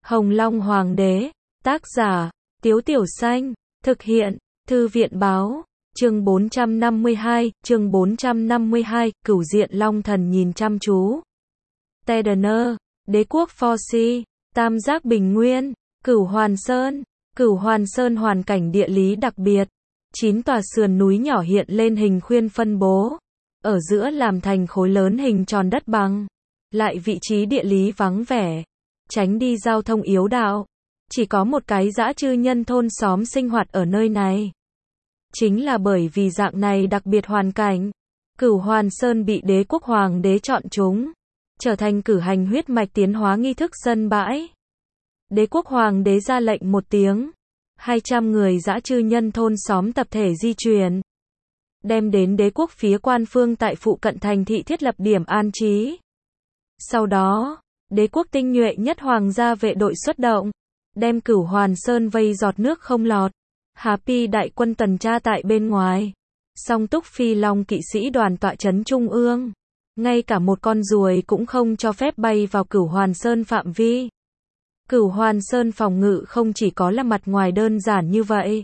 Hồng Long Hoàng đế, tác giả, Tiếu Tiểu Xanh, thực hiện, Thư viện báo, chương 452, Cửu diện Long Thần nhìn chăm chú. Tedener, Đế quốc Forci, Tam giác Bình Nguyên, Cửu Hoàn Sơn hoàn cảnh địa lý đặc biệt. 9 tòa sườn núi nhỏ hiện lên hình khuyên phân bố, ở giữa làm thành khối lớn hình tròn đất bằng, lại vị trí địa lý vắng vẻ, tránh đi giao thông yếu đạo. Chỉ có một cái dã chư nhân thôn xóm sinh hoạt ở nơi này. Chính là bởi vì dạng này đặc biệt hoàn cảnh, Cửu Hoàn Sơn bị Đế quốc Hoàng đế chọn chúng, trở thành cử hành huyết mạch tiến hóa nghi thức sân bãi. Đế quốc Hoàng đế ra lệnh một tiếng, 200 người dã chư nhân thôn xóm tập thể di chuyển, đem đến đế quốc phía quan phương tại phụ cận thành thị thiết lập điểm an trí. Sau đó, đế quốc tinh nhuệ nhất hoàng gia vệ đội xuất động, đem Cửu Hoàn Sơn vây giọt nước không lọt. Happy đại quân tuần tra tại bên ngoài, song túc phi long kỵ sĩ đoàn tọa trấn trung ương, ngay cả một con ruồi cũng không cho phép bay vào Cửu Hoàn Sơn phạm vi. Cửu Hoàn Sơn phòng ngự không chỉ có là mặt ngoài đơn giản như vậy.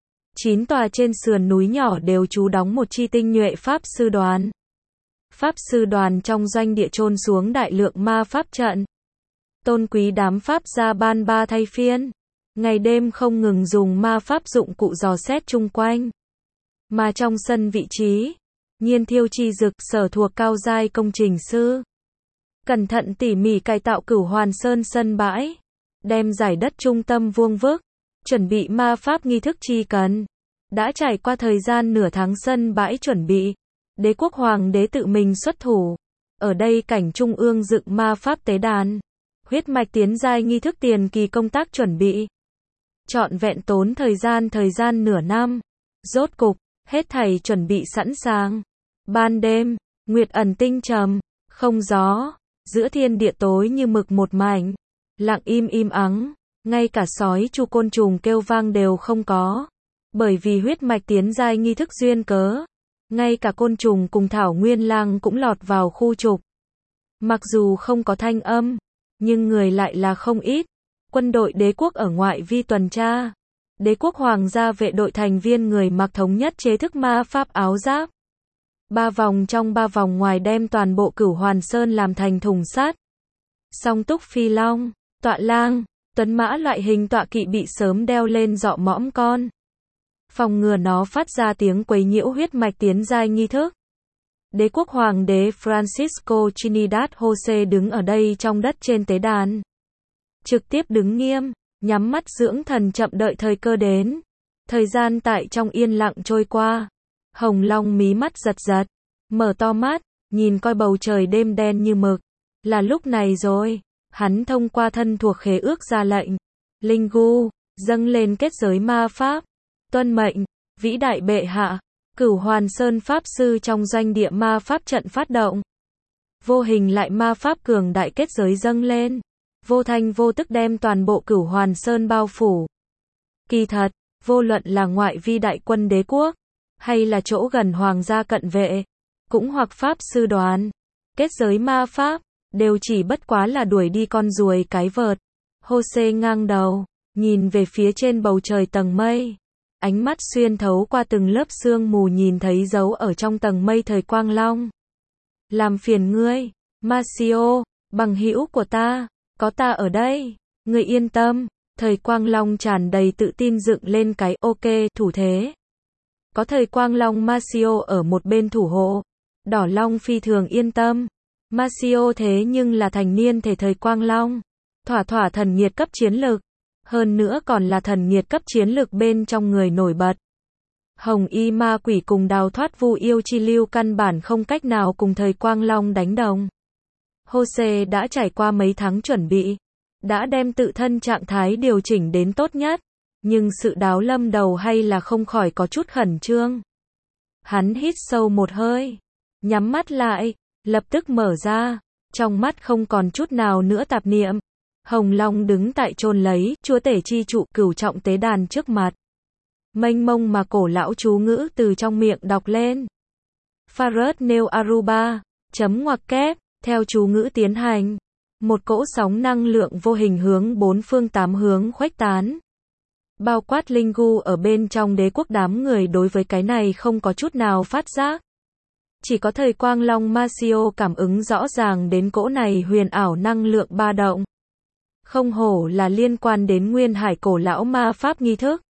9 tòa trên sườn núi nhỏ đều trú đóng một chi tinh nhuệ pháp sư đoàn. Pháp sư đoàn trong doanh địa chôn xuống đại lượng ma pháp trận. Tôn quý đám pháp gia ban ba thay phiên, ngày đêm không ngừng dùng ma pháp dụng cụ dò xét chung quanh. Mà trong sân vị trí, Nhiên Thiêu Chi Dực sở thuộc cao giai công trình sư, cẩn thận tỉ mỉ cải tạo Cửu Hoàn Sơn sân bãi, đem giải đất trung tâm vuông vức, chuẩn bị ma pháp nghi thức chi cần. Đã trải qua thời gian nửa tháng sân bãi chuẩn bị, Đế quốc Hoàng đế tự mình xuất thủ. Ở đây cảnh trung ương dựng ma pháp tế đàn, huyết mạch tiến giai nghi thức tiền kỳ công tác chuẩn bị. Trọn vẹn tốn thời gian nửa năm. Rốt cục, hết thảy chuẩn bị sẵn sàng. Ban đêm, nguyệt ẩn tinh trầm, không gió, giữa thiên địa tối như mực một mảnh, lặng im ắng, ngay cả sói chu côn trùng kêu vang đều không có. Bởi vì huyết mạch tiến giai nghi thức duyên cớ, ngay cả côn trùng cùng thảo nguyên lang cũng lọt vào khu trục. Mặc dù không có thanh âm, nhưng người lại là không ít. Quân đội đế quốc ở ngoại vi tuần tra. Đế quốc hoàng gia vệ đội thành viên người mặc thống nhất chế thức ma pháp áo giáp. 3 vòng trong 3 vòng ngoài đem toàn bộ Cửu Hoàn Sơn làm thành thùng sắt. Song túc phi long, tọa lang, tuấn mã loại hình tọa kỵ bị sớm đeo lên dọ mõm con, phòng ngừa nó phát ra tiếng quấy nhiễu huyết mạch tiến giai nghi thức. Đế quốc hoàng đế Francisco Trinidad Jose đứng ở đây trong đất trên tế đàn, trực tiếp đứng nghiêm, nhắm mắt dưỡng thần chậm đợi thời cơ đến. Thời gian tại trong yên lặng trôi qua. Hồng Long mí mắt giật, mở to mắt, nhìn coi bầu trời đêm đen như mực. Là lúc này rồi, hắn thông qua thân thuộc khế ước ra lệnh. Linh Gu, dâng lên kết giới ma pháp. Tuân mệnh, vĩ đại bệ hạ. Cửu Hoàn Sơn pháp sư trong doanh địa ma pháp trận phát động. Vô hình lại ma pháp cường đại kết giới dâng lên, vô thanh vô tức đem toàn bộ Cửu Hoàn Sơn bao phủ. Kỳ thật, vô luận là ngoại vi đại quân đế quốc, hay là chỗ gần hoàng gia cận vệ, cũng hoặc pháp sư đoàn, kết giới ma pháp, đều chỉ bất quá là đuổi đi con ruồi cái vợt. Jose ngang đầu, nhìn về phía trên bầu trời tầng mây. Ánh mắt xuyên thấu qua từng lớp sương mù nhìn thấy dấu ở trong tầng mây thời quang long. Làm phiền ngươi, Marcio, bằng hữu của ta, có ta ở đây, ngươi yên tâm. Thời quang long tràn đầy tự tin dựng lên cái ok thủ thế. Có thời quang long Marcio ở một bên thủ hộ, đỏ long phi thường yên tâm. Marcio thế nhưng là thành niên thể thời quang long, thỏa thần nhiệt cấp chiến lực, hơn nữa còn là thần nhiệt cấp chiến lực bên trong người nổi bật. Hồng y ma quỷ cùng đào thoát vu yêu chi lưu căn bản không cách nào cùng thời quang long đánh đồng. Jose đã trải qua mấy tháng chuẩn bị, đã đem tự thân trạng thái điều chỉnh đến tốt nhất, nhưng sự đáo lâm đầu hay là không khỏi có chút khẩn trương. Hắn hít sâu một hơi, nhắm mắt lại, lập tức mở ra, trong mắt không còn chút nào nữa tạp niệm. Hồng Long đứng tại chôn lấy chúa tể chi trụ cửu trọng tế đàn trước mặt. Mênh mông mà cổ lão chú ngữ từ trong miệng đọc lên. Faret nêu Aruba, chấm ngoặc kép, theo chú ngữ tiến hành. Một cỗ sóng năng lượng vô hình hướng bốn phương tám hướng khuếch tán. Bao quát Linh Gu ở bên trong đế quốc, đám người đối với cái này không có chút nào phát giác. Chỉ có thời Quang Long Masio cảm ứng rõ ràng đến cỗ này huyền ảo năng lượng ba động. Không hổ là liên quan đến nguyên hải cổ lão ma pháp nghi thức.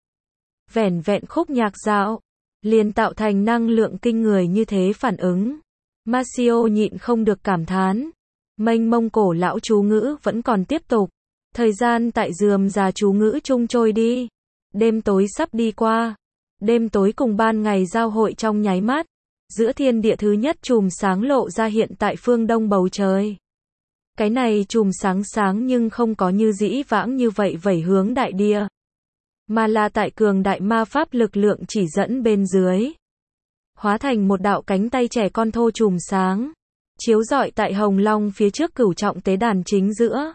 Vẻn vẹn khúc nhạc dạo, liền tạo thành năng lượng kinh người như thế phản ứng. Masio nhịn không được cảm thán. Mênh mông cổ lão chú ngữ vẫn còn tiếp tục. Thời gian tại rườm rà chú ngữ chung trôi đi. Đêm tối sắp đi qua. Đêm tối cùng ban ngày giao hội trong nháy mắt. Giữa thiên địa thứ nhất chùm sáng lộ ra hiện tại phương đông bầu trời. Cái này chùm sáng sáng nhưng không có như dĩ vãng như vậy vẩy hướng đại địa, mà là tại cường đại ma pháp lực lượng chỉ dẫn bên dưới. Hóa thành một đạo cánh tay trẻ con thô chùm sáng. Chiếu rọi tại hồng long phía trước cửu trọng tế đàn chính giữa.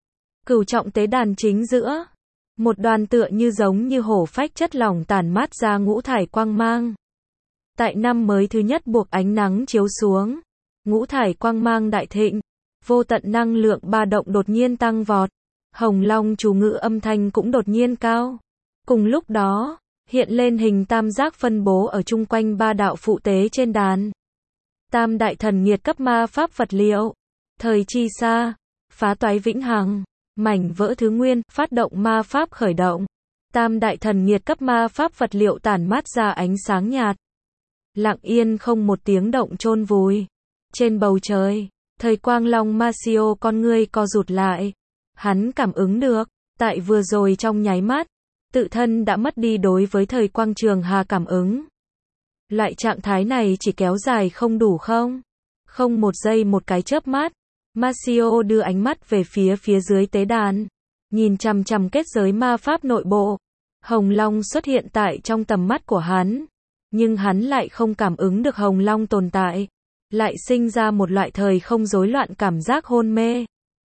Cửu trọng tế đàn chính giữa. Một đoàn tựa như giống như hổ phách chất lỏng tản mát ra ngũ thải quang mang. Tại năm mới thứ nhất buộc ánh nắng chiếu xuống. Ngũ thải quang mang đại thịnh. Vô tận năng lượng ba động đột nhiên tăng vọt. Hồng long chú ngữ âm thanh cũng đột nhiên cao. Cùng lúc đó, hiện lên hình tam giác phân bố ở chung quanh ba đạo phụ tế trên đàn. Tam đại thần nhiệt cấp ma pháp vật liệu. Thời chi xa. Phá toái vĩnh hằng. Mảnh vỡ thứ nguyên, phát động ma pháp khởi động. Tam đại thần nhiệt cấp ma pháp vật liệu tản mát ra ánh sáng nhạt. Lặng yên không một tiếng động chôn vùi. Trên bầu trời, thời Quang Long Masio con ngươi co rụt lại. Hắn cảm ứng được, tại vừa rồi trong nháy mắt, tự thân đã mất đi đối với thời Quang Trường Hà cảm ứng. Loại trạng thái này chỉ kéo dài không đủ không? Không một giây một cái chớp mắt. Masio đưa ánh mắt về phía dưới tế đàn. Nhìn chằm chằm kết giới ma pháp nội bộ. Hồng Long xuất hiện tại trong tầm mắt của hắn. Nhưng hắn lại không cảm ứng được Hồng Long tồn tại. Lại sinh ra một loại thời không rối loạn cảm giác hôn mê.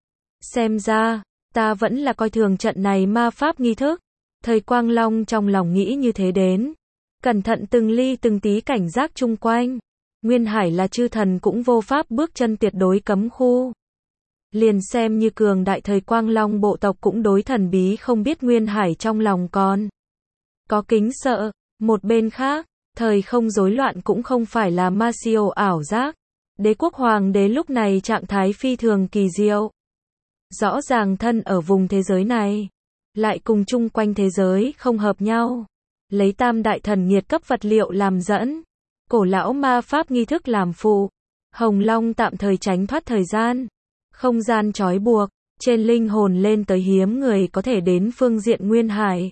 Xem ra, ta vẫn là coi thường trận này ma pháp nghi thức. Thời Quang Long trong lòng nghĩ như thế đến. Cẩn thận từng ly từng tí cảnh giác chung quanh. Nguyên Hải là chư thần cũng vô pháp bước chân tuyệt đối cấm khu. Liền xem như cường đại thời Quang Long bộ tộc cũng đối thần bí không biết Nguyên Hải trong lòng còn có kính sợ. Một bên khác, thời không rối loạn cũng không phải là Masio ảo giác. Đế quốc hoàng đế lúc này trạng thái phi thường kỳ diệu. Rõ ràng thân ở vùng thế giới này, lại cùng chung quanh thế giới không hợp nhau. Lấy tam đại thần nhiệt cấp vật liệu làm dẫn. Cổ lão ma pháp nghi thức làm phụ. Hồng Long tạm thời tránh thoát thời gian. Không gian trói buộc. Trên linh hồn lên tới hiếm người có thể đến phương diện Nguyên Hải.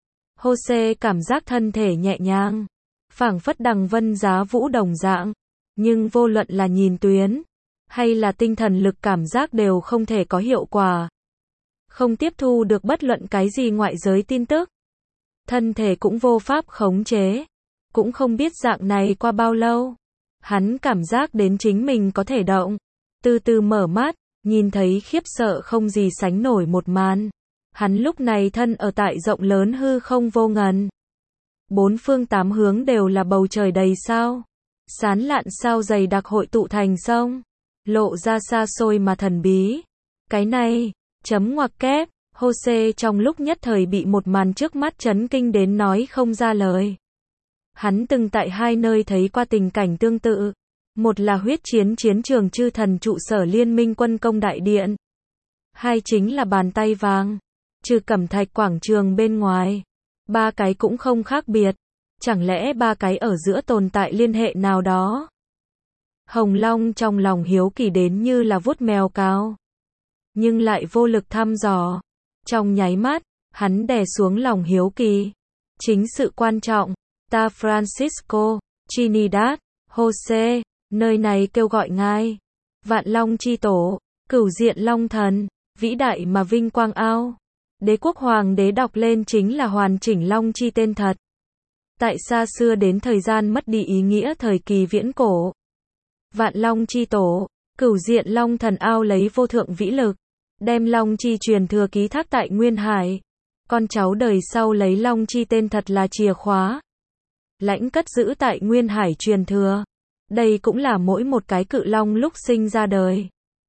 Jose cảm giác thân thể nhẹ nhàng. Phảng phất đằng vân giá vũ đồng dạng. Nhưng vô luận là nhìn tuyến, hay là tinh thần lực cảm giác đều không thể có hiệu quả. Không tiếp thu được bất luận cái gì ngoại giới tin tức. Thân thể cũng vô pháp khống chế. Cũng không biết dạng này qua bao lâu. Hắn cảm giác đến chính mình có thể động. Từ từ mở mắt, nhìn thấy khiếp sợ không gì sánh nổi một màn. Hắn lúc này thân ở tại rộng lớn hư không vô ngần. Bốn phương tám hướng đều là bầu trời đầy sao. Sán lạn sao dày đặc hội tụ thành sông. Lộ ra xa xôi mà thần bí. Cái này, chấm ngoặc kép, Jose trong lúc nhất thời bị một màn trước mắt chấn kinh đến nói không ra lời. Hắn từng tại hai nơi thấy qua tình cảnh tương tự. Một là huyết chiến chiến trường chư thần trụ sở liên minh quân công đại điện. Hai chính là bàn tay vàng. Trừ cẩm thạch quảng trường bên ngoài. Ba cái cũng không khác biệt. Chẳng lẽ ba cái ở giữa tồn tại liên hệ nào đó? Hồng Long trong lòng hiếu kỳ đến như là vuốt mèo cáo. Nhưng lại vô lực thăm dò. Trong nháy mắt, hắn đè xuống lòng hiếu kỳ. Chính sự quan trọng. Ta Francisco, Trinidad, Jose, nơi này kêu gọi ngài. Vạn Long chi tổ, cửu diện Long thần, vĩ đại mà vinh quang ao. Đế quốc hoàng đế đọc lên chính là hoàn chỉnh Long chi tên thật. Tại xa xưa đến thời gian mất đi ý nghĩa thời kỳ viễn cổ. Vạn Long chi tổ, cửu diện Long thần ao lấy vô thượng vĩ lực. Đem Long chi truyền thừa ký thác tại Nguyên Hải. Con cháu đời sau lấy Long chi tên thật là chìa khóa. Lãnh cất giữ tại Nguyên Hải truyền thừa. Đây cũng là mỗi một cái cự long lúc sinh ra đời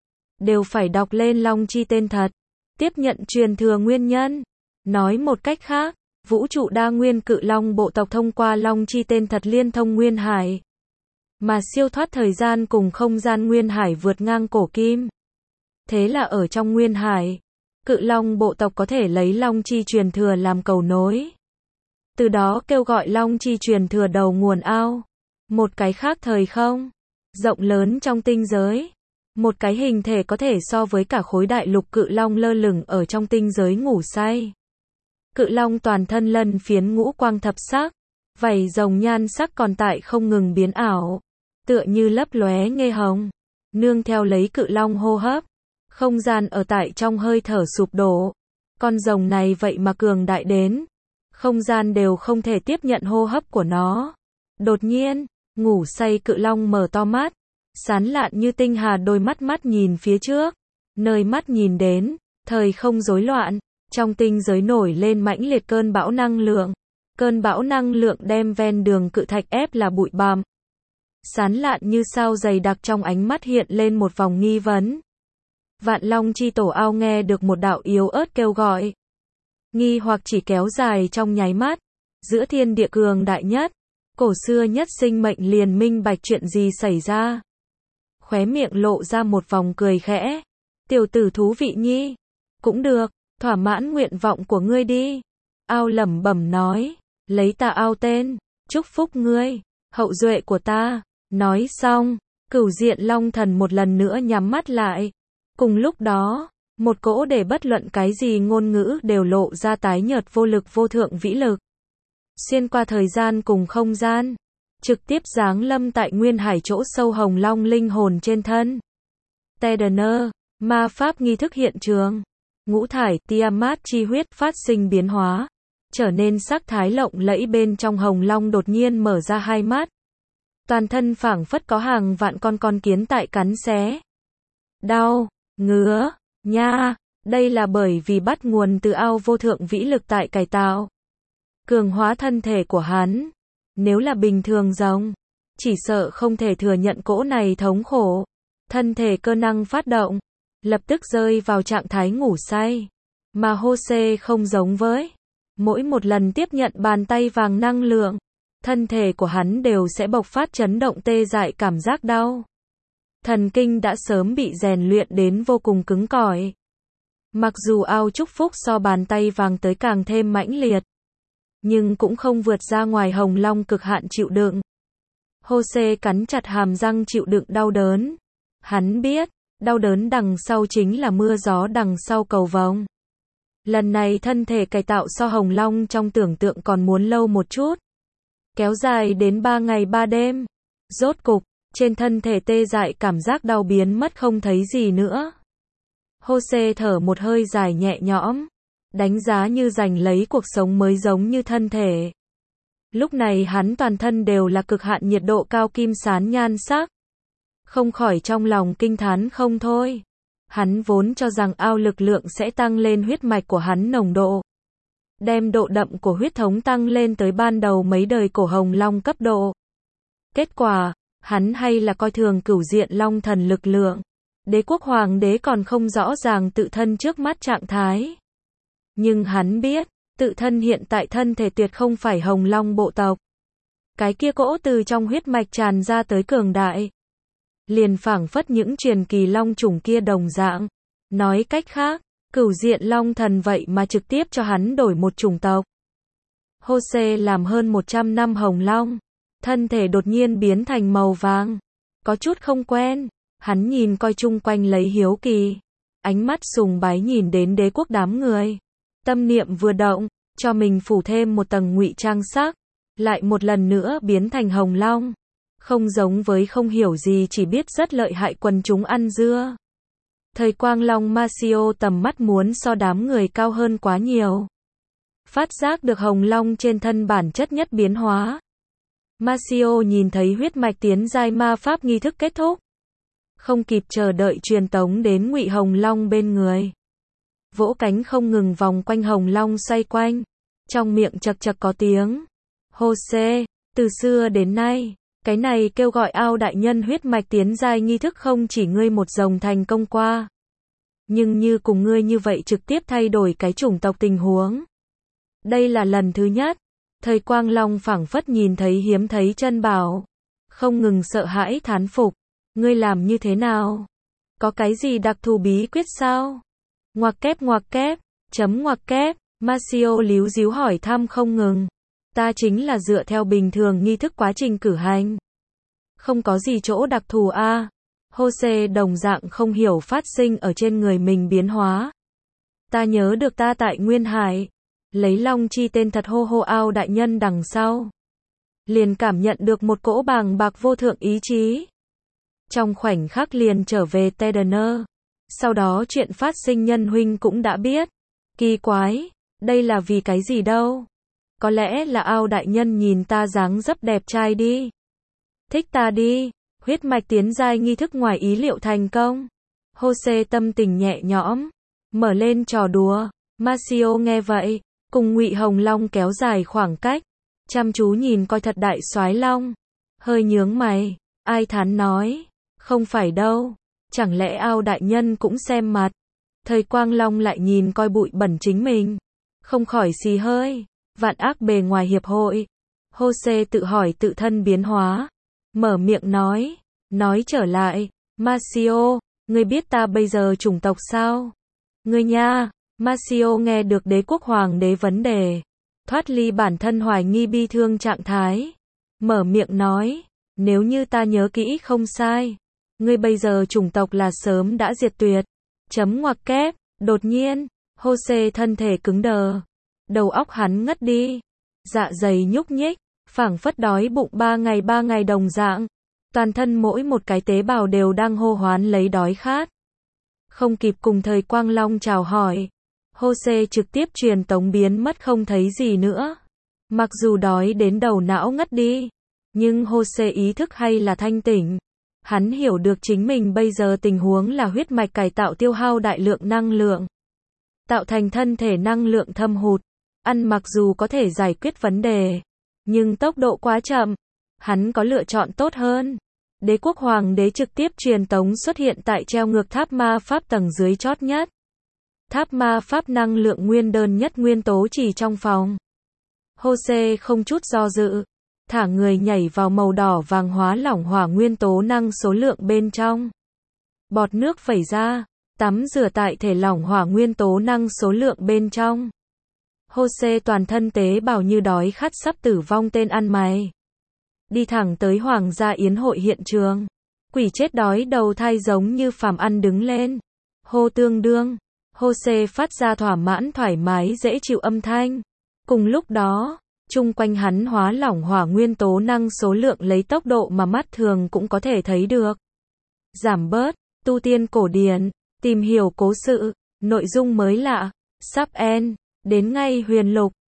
đều phải đọc lên Long Chi tên thật, tiếp nhận truyền thừa nguyên nhân. Nói một cách khác, vũ trụ đa nguyên cự long bộ tộc thông qua Long Chi tên thật liên thông nguyên hải, mà siêu thoát thời gian cùng không gian nguyên hải vượt ngang cổ kim. Thế là ở trong nguyên hải, cự long bộ tộc có thể lấy Long Chi truyền thừa làm cầu nối. Từ đó kêu gọi Long Chi truyền thừa đầu nguồn ao. Một cái khác thời không rộng lớn trong tinh giới. Một cái hình thể có thể so với cả khối đại lục cự long lơ lửng ở trong tinh giới ngủ say. Cự long toàn thân lân phiến ngũ quang thập sắc, vảy rồng nhan sắc còn tại không ngừng biến ảo, tựa như lấp lóe nghe hồng. Nương theo lấy cự long hô hấp, không gian ở tại trong hơi thở sụp đổ. Con rồng này vậy mà cường đại đến, không gian đều không thể tiếp nhận hô hấp của nó. Đột nhiên, ngủ say cự long mở to mắt, sán lạn như tinh hà đôi mắt mắt nhìn phía trước. Nơi mắt nhìn đến, thời không rối loạn, trong tinh giới nổi lên mãnh liệt cơn bão năng lượng. Cơn bão năng lượng đem ven đường cự thạch ép là bụi bặm. Sán lạn như sao dày đặc trong ánh mắt hiện lên một vòng nghi vấn. Vạn Long Chi tổ ao nghe được một đạo yếu ớt kêu gọi. Nghi hoặc chỉ kéo dài trong nháy mắt. Giữa thiên địa cường đại nhất, cổ xưa nhất sinh mệnh liền minh bạch chuyện gì xảy ra. Khóe miệng lộ ra một vòng cười khẽ. Tiểu tử thú vị nhi. Cũng được, thỏa mãn nguyện vọng của ngươi đi. Ao lẩm bẩm nói. Lấy ta ao tên, chúc phúc ngươi, hậu duệ của ta. Nói xong, Cửu Diện Long Thần một lần nữa nhắm mắt lại. Cùng lúc đó, một cỗ để bất luận cái gì ngôn ngữ đều lộ ra tái nhợt vô lực vô thượng vĩ lực. Xuyên qua thời gian cùng không gian, trực tiếp giáng lâm tại nguyên hải chỗ sâu Hồng Long linh hồn trên thân. Tedener, ma pháp nghi thức hiện trường. Ngũ thải Tiamat chi huyết phát sinh biến hóa, trở nên sắc thái lộng lẫy bên trong Hồng Long đột nhiên mở ra hai mắt. Toàn thân phảng phất có hàng vạn con kiến tại cắn xé. Đau, ngứa, nha, đây là bởi vì bắt nguồn từ ao vô thượng vĩ lực tại cải tạo, cường hóa thân thể của hắn. Nếu là bình thường rồng, chỉ sợ không thể thừa nhận cỗ này thống khổ. Thân thể cơ năng phát động, lập tức rơi vào trạng thái ngủ say. Mà Jose không giống với. Mỗi một lần tiếp nhận bàn tay vàng năng lượng, thân thể của hắn đều sẽ bộc phát chấn động tê dại cảm giác đau. Thần kinh đã sớm bị rèn luyện đến vô cùng cứng cỏi. Mặc dù ao chúc phúc so bàn tay vàng tới càng thêm mãnh liệt, nhưng cũng không vượt ra ngoài Hồng Long cực hạn chịu đựng. Jose cắn chặt hàm răng chịu đựng đau đớn. Hắn biết, đau đớn đằng sau chính là mưa gió đằng sau cầu vồng. Lần này thân thể cải tạo so Hồng Long trong tưởng tượng còn muốn lâu một chút. Kéo dài đến 3 ngày 3 đêm. Rốt cục, trên thân thể tê dại cảm giác đau biến mất không thấy gì nữa. Jose thở một hơi dài nhẹ nhõm. Đánh giá như giành lấy cuộc sống mới giống như thân thể. Lúc này hắn toàn thân đều là cực hạn nhiệt độ cao kim sán nhan sắc. Không khỏi trong lòng kinh thán không thôi. Hắn vốn cho rằng ao lực lượng sẽ tăng lên huyết mạch của hắn nồng độ, đem độ đậm của huyết thống tăng lên tới ban đầu mấy đời cổ Hồng Long cấp độ. Kết quả, hắn hay là coi thường Cửu Diện Long Thần lực lượng. Đế quốc hoàng đế còn không rõ ràng tự thân trước mắt trạng thái. Nhưng hắn biết, tự thân hiện tại thân thể tuyệt không phải Hồng Long bộ tộc. Cái kia cỗ từ trong huyết mạch tràn ra tới cường đại, liền phảng phất những truyền kỳ long chủng kia đồng dạng. Nói cách khác, Cửu Diện Long Thần vậy mà trực tiếp cho hắn đổi một chủng tộc. Jose làm hơn 100 năm Hồng Long, thân thể đột nhiên biến thành màu vàng. Có chút không quen, hắn nhìn coi chung quanh lấy hiếu kỳ. Ánh mắt sùng bái nhìn đến đế quốc đám người. Tâm niệm vừa động, cho mình phủ thêm một tầng ngụy trang sắc. Lại một lần nữa biến thành Hồng Long. Không giống với không hiểu gì chỉ biết rất lợi hại quần chúng ăn dưa. Thời Quang Long Masio tầm mắt muốn so đám người cao hơn quá nhiều. Phát giác được Hồng Long trên thân bản chất nhất biến hóa. Masio nhìn thấy huyết mạch tiến giai ma pháp nghi thức kết thúc. Không kịp chờ đợi truyền tống đến Ngụy Hồng Long bên người. Vỗ cánh không ngừng vòng quanh Hồng Long xoay quanh. Trong miệng chật chật có tiếng. Jose, từ xưa đến nay, Cái này kêu gọi ao đại nhân huyết mạch tiến giai nghi thức không chỉ ngươi một rồng thành công qua. Nhưng như cùng ngươi như vậy trực tiếp thay đổi cái chủng tộc tình huống. Đây là lần thứ nhất. Thời Quang Long phảng phất nhìn thấy hiếm thấy chân bảo. Không ngừng sợ hãi thán phục. Ngươi làm như thế nào? Có cái gì đặc thù bí quyết sao? Ngoặc kép, chấm ngoặc kép, Masio líu díu hỏi thăm không ngừng. Ta chính là dựa theo bình thường nghi thức quá trình cử hành. Không có gì chỗ đặc thù a. Jose đồng dạng không hiểu phát sinh ở trên người mình biến hóa. Ta nhớ được ta tại Nguyên Hải, lấy Long Chi tên thật hô hô ao đại nhân đằng sau. Liền cảm nhận được một cỗ bàng bạc vô thượng ý chí. Trong khoảnh khắc liền trở về Tedener. Sau đó chuyện phát sinh nhân huynh cũng đã biết. Kỳ quái, đây là vì cái gì đâu? Có lẽ là ao đại nhân nhìn ta dáng dấp đẹp trai đi. Thích ta đi, huyết mạch tiến giai nghi thức ngoài ý liệu thành công. Jose tâm tình nhẹ nhõm, mở lên trò đùa. Masio nghe vậy, cùng Ngụy Hồng Long kéo dài khoảng cách, chăm chú nhìn coi thật đại soái long, hơi nhướng mày, ai thán nói, không phải đâu, chẳng lẽ ao đại nhân cũng xem mặt. Thời Quang Long lại nhìn coi bụi bẩn chính mình, không khỏi xì hơi, vạn ác bề ngoài hiệp hội. Jose tự hỏi tự thân biến hóa, mở miệng nói trở lại, Masio, ngươi biết ta bây giờ chủng tộc sao? Ngươi nha. Masio nghe được đế quốc hoàng đế vấn đề, thoát ly bản thân hoài nghi bi thương trạng thái, mở miệng nói, nếu như ta nhớ kỹ không sai, ngươi bây giờ chủng tộc là sớm đã diệt tuyệt. Chấm ngoặc kép, đột nhiên, Jose thân thể cứng đờ, đầu óc hắn ngất đi, dạ dày nhúc nhích, phảng phất đói bụng 3 ngày đồng dạng, toàn thân mỗi một cái tế bào đều đang hô hoán lấy đói khát. Không kịp cùng Thời Quang Long chào hỏi, Jose trực tiếp truyền tống biến mất không thấy gì nữa. Mặc dù đói đến đầu não ngất đi, nhưng Jose ý thức hay là thanh tỉnh. Hắn hiểu được chính mình bây giờ tình huống là huyết mạch cải tạo tiêu hao đại lượng năng lượng, tạo thành thân thể năng lượng thâm hụt. Ăn mặc dù có thể giải quyết vấn đề, nhưng tốc độ quá chậm. Hắn có lựa chọn tốt hơn. Đế quốc hoàng đế trực tiếp truyền tống xuất hiện tại treo ngược tháp ma pháp tầng dưới chót nhất. Tháp ma pháp năng lượng nguyên đơn nhất nguyên tố chỉ trong phòng. Jose không chút do dự, thả người nhảy vào màu đỏ vàng hóa lỏng hỏa nguyên tố năng số lượng bên trong. Bọt nước vẩy ra, tắm rửa tại thể lỏng hỏa nguyên tố năng số lượng bên trong. Jose toàn thân tế bào như đói khát sắp tử vong tên ăn mày. Đi thẳng tới hoàng gia yến hội hiện trường. Quỷ chết đói đầu thai giống như phàm ăn đứng lên. Hô tương đương. Jose phát ra thỏa mãn thoải mái dễ chịu âm thanh. Cùng lúc đó, chung quanh hắn hóa lỏng hỏa nguyên tố năng số lượng lấy tốc độ mà mắt thường cũng có thể thấy được. Giảm bớt, tu tiên cổ điển, tìm hiểu cố sự, nội dung mới lạ, sub end, đến ngay huyền lục.